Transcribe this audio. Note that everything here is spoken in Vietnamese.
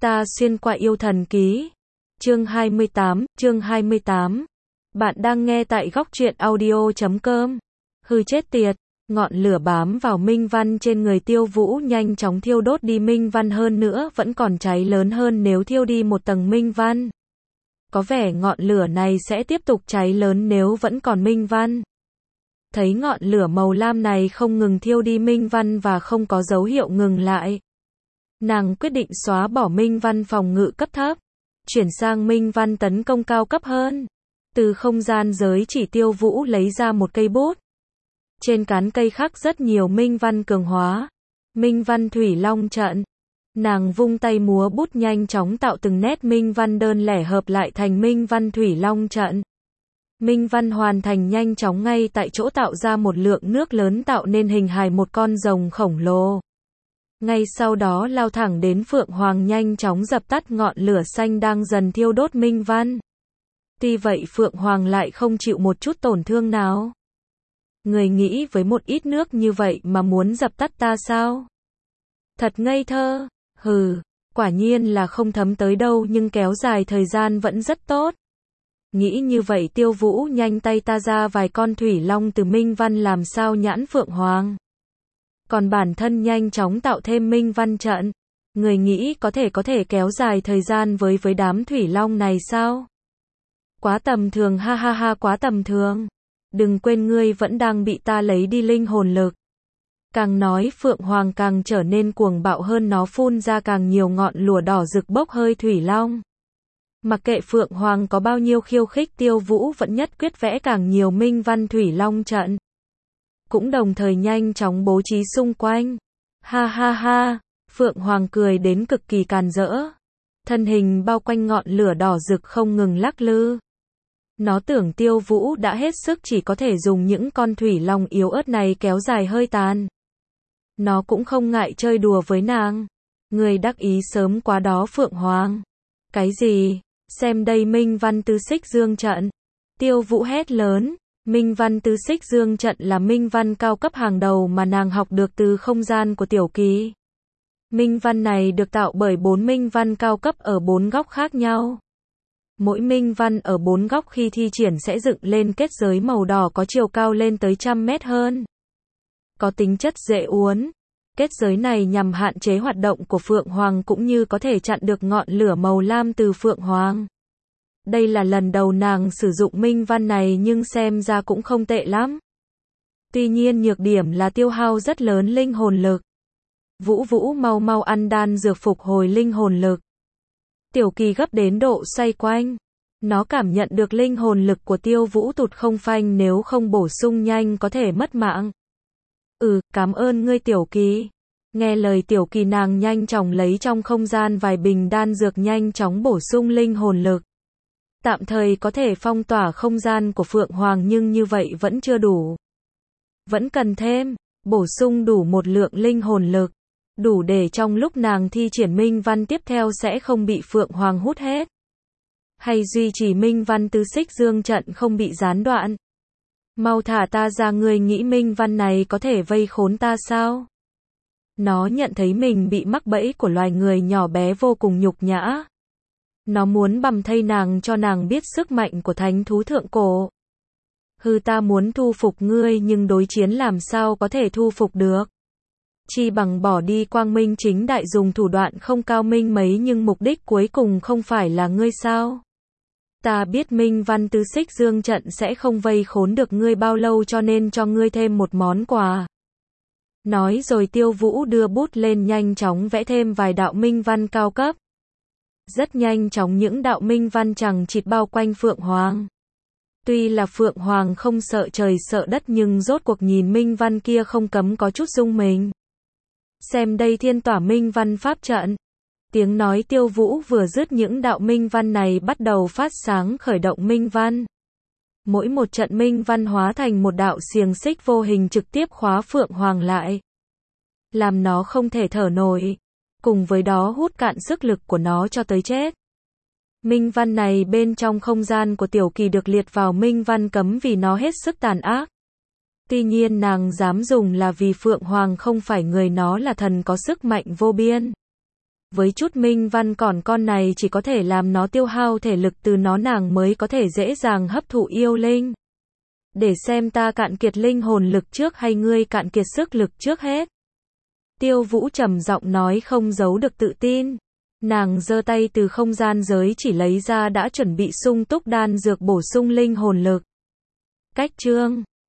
Ta xuyên qua yêu thần ký. Chương 28. Bạn đang nghe tại góc truyện audio.com. Hư chết tiệt, ngọn lửa bám vào minh văn trên người Tiêu Vũ nhanh chóng thiêu đốt đi minh văn, hơn nữa vẫn còn cháy lớn hơn nếu thiêu đi một tầng minh văn. Có vẻ ngọn lửa này sẽ tiếp tục cháy lớn nếu vẫn còn minh văn. Thấy ngọn lửa màu lam này không ngừng thiêu đi minh văn và không có dấu hiệu ngừng lại, nàng quyết định xóa bỏ minh văn phòng ngự cấp thấp, chuyển sang minh văn tấn công cao cấp hơn. Từ không gian giới chỉ, Tiêu Vũ lấy ra một cây bút. Trên cán cây khắc rất nhiều minh văn cường hóa. Minh văn thủy long trận. Nàng vung tay múa bút nhanh chóng tạo từng nét minh văn đơn lẻ hợp lại thành minh văn thủy long trận. Minh văn hoàn thành nhanh chóng ngay tại chỗ, tạo ra một lượng nước lớn tạo nên hình hài một con rồng khổng lồ. Ngay sau đó lao thẳng đến Phượng Hoàng, nhanh chóng dập tắt ngọn lửa xanh đang dần thiêu đốt minh văn. Tuy vậy Phượng Hoàng lại không chịu một chút tổn thương nào. Người nghĩ với một ít nước như vậy mà muốn dập tắt ta sao? Thật ngây thơ. Hừ, quả nhiên là không thấm tới đâu, nhưng kéo dài thời gian vẫn rất tốt. Nghĩ như vậy Tiêu Vũ nhanh tay ta ra vài con thủy long từ minh văn làm sao nhãn Phượng Hoàng. Còn bản thân nhanh chóng tạo thêm minh văn trận. Người nghĩ có thể kéo dài thời gian với đám thủy long này sao? Quá tầm thường, ha ha ha, quá tầm thường. Đừng quên ngươi vẫn đang bị ta lấy đi linh hồn lực. Càng nói Phượng Hoàng càng trở nên cuồng bạo hơn, nó phun ra càng nhiều ngọn lửa đỏ rực bốc hơi thủy long. Mặc kệ Phượng Hoàng có bao nhiêu khiêu khích, Tiêu Vũ vẫn nhất quyết vẽ càng nhiều minh văn thủy long trận. Cũng đồng thời nhanh chóng bố trí xung quanh. Ha ha ha, Phượng Hoàng cười đến cực kỳ càn rỡ. Thân hình bao quanh ngọn lửa đỏ rực không ngừng lắc lư. Nó tưởng Tiêu Vũ đã hết sức, chỉ có thể dùng những con thủy long yếu ớt này kéo dài hơi tàn. Nó cũng không ngại chơi đùa với nàng. Người đắc ý sớm quá đó Phượng Hoàng. Cái gì? Xem đây, minh văn tứ xích dương trận. Tiêu Vũ hét lớn. Minh văn tứ xích dương trận là minh văn cao cấp hàng đầu mà nàng học được từ không gian của Tiểu Kỳ. Minh văn này được tạo bởi 4 minh văn cao cấp ở 4 góc khác nhau. Mỗi minh văn ở 4 góc khi thi triển sẽ dựng lên kết giới màu đỏ có chiều cao lên tới 100 mét hơn. Có tính chất dễ uốn. Kết giới này nhằm hạn chế hoạt động của Phượng Hoàng cũng như có thể chặn được ngọn lửa màu lam từ Phượng Hoàng. Đây là lần đầu nàng sử dụng minh văn này nhưng xem ra cũng không tệ lắm. Tuy nhiên nhược điểm là tiêu hao rất lớn linh hồn lực. Vũ mau ăn đan dược phục hồi linh hồn lực. Tiểu Kỳ gấp đến độ xoay quanh. Nó cảm nhận được linh hồn lực của Tiêu Vũ tụt không phanh, nếu không bổ sung nhanh có thể mất mạng. Cảm ơn ngươi Tiểu Kỳ. Nghe lời Tiểu Kỳ, nàng nhanh chóng lấy trong không gian vài bình đan dược nhanh chóng bổ sung linh hồn lực. Tạm thời có thể phong tỏa không gian của Phượng Hoàng, nhưng như vậy vẫn chưa đủ. Vẫn cần thêm, bổ sung đủ một lượng linh hồn lực. Đủ để trong lúc nàng thi triển minh văn tiếp theo sẽ không bị Phượng Hoàng hút hết. Hay duy trì minh văn tứ xích dương trận không bị gián đoạn. Mau thả ta ra, ngươi nghĩ minh văn này có thể vây khốn ta sao? Nó nhận thấy mình bị mắc bẫy của loài người nhỏ bé vô cùng nhục nhã. Nó muốn bầm thây nàng cho nàng biết sức mạnh của thánh thú thượng cổ. Ta muốn thu phục ngươi nhưng đối chiến làm sao có thể thu phục được. Chi bằng bỏ đi quang minh chính đại, dùng thủ đoạn không cao minh mấy nhưng mục đích cuối cùng không phải là ngươi sao? Ta biết minh văn tứ xích dương trận sẽ không vây khốn được ngươi bao lâu, cho nên cho ngươi thêm một món quà. Nói rồi Tiêu Vũ đưa bút lên nhanh chóng vẽ thêm vài đạo minh văn cao cấp. Rất nhanh chóng những đạo minh văn chằng chịt bao quanh Phượng Hoàng. Tuy là Phượng Hoàng không sợ trời sợ đất nhưng rốt cuộc nhìn minh văn kia không cấm có chút rung mình. Xem đây, thiên tỏa minh văn pháp trận. Tiếng nói Tiêu Vũ vừa dứt, những đạo minh văn này bắt đầu phát sáng khởi động minh văn. Mỗi một trận minh văn hóa thành một đạo xiềng xích vô hình trực tiếp khóa Phượng Hoàng lại. Làm nó không thể thở nổi. Cùng với đó hút cạn sức lực của nó cho tới chết. Minh văn này bên trong không gian của Tiểu Kỳ được liệt vào minh văn cấm vì nó hết sức tàn ác. Tuy nhiên nàng dám dùng là vì Phượng Hoàng không phải người, nó là thần có sức mạnh vô biên. với chút minh văn còn con này chỉ có thể làm nó tiêu hao thể lực từ nó nàng mới có thể dễ dàng hấp thụ yêu linh. Để xem ta cạn kiệt linh hồn lực trước hay ngươi cạn kiệt sức lực trước hết. Tiêu Vũ trầm giọng nói không giấu được tự tin. Nàng giơ tay từ không gian giới chỉ lấy ra đã chuẩn bị sung túc đan dược bổ sung linh hồn lực. Cách chương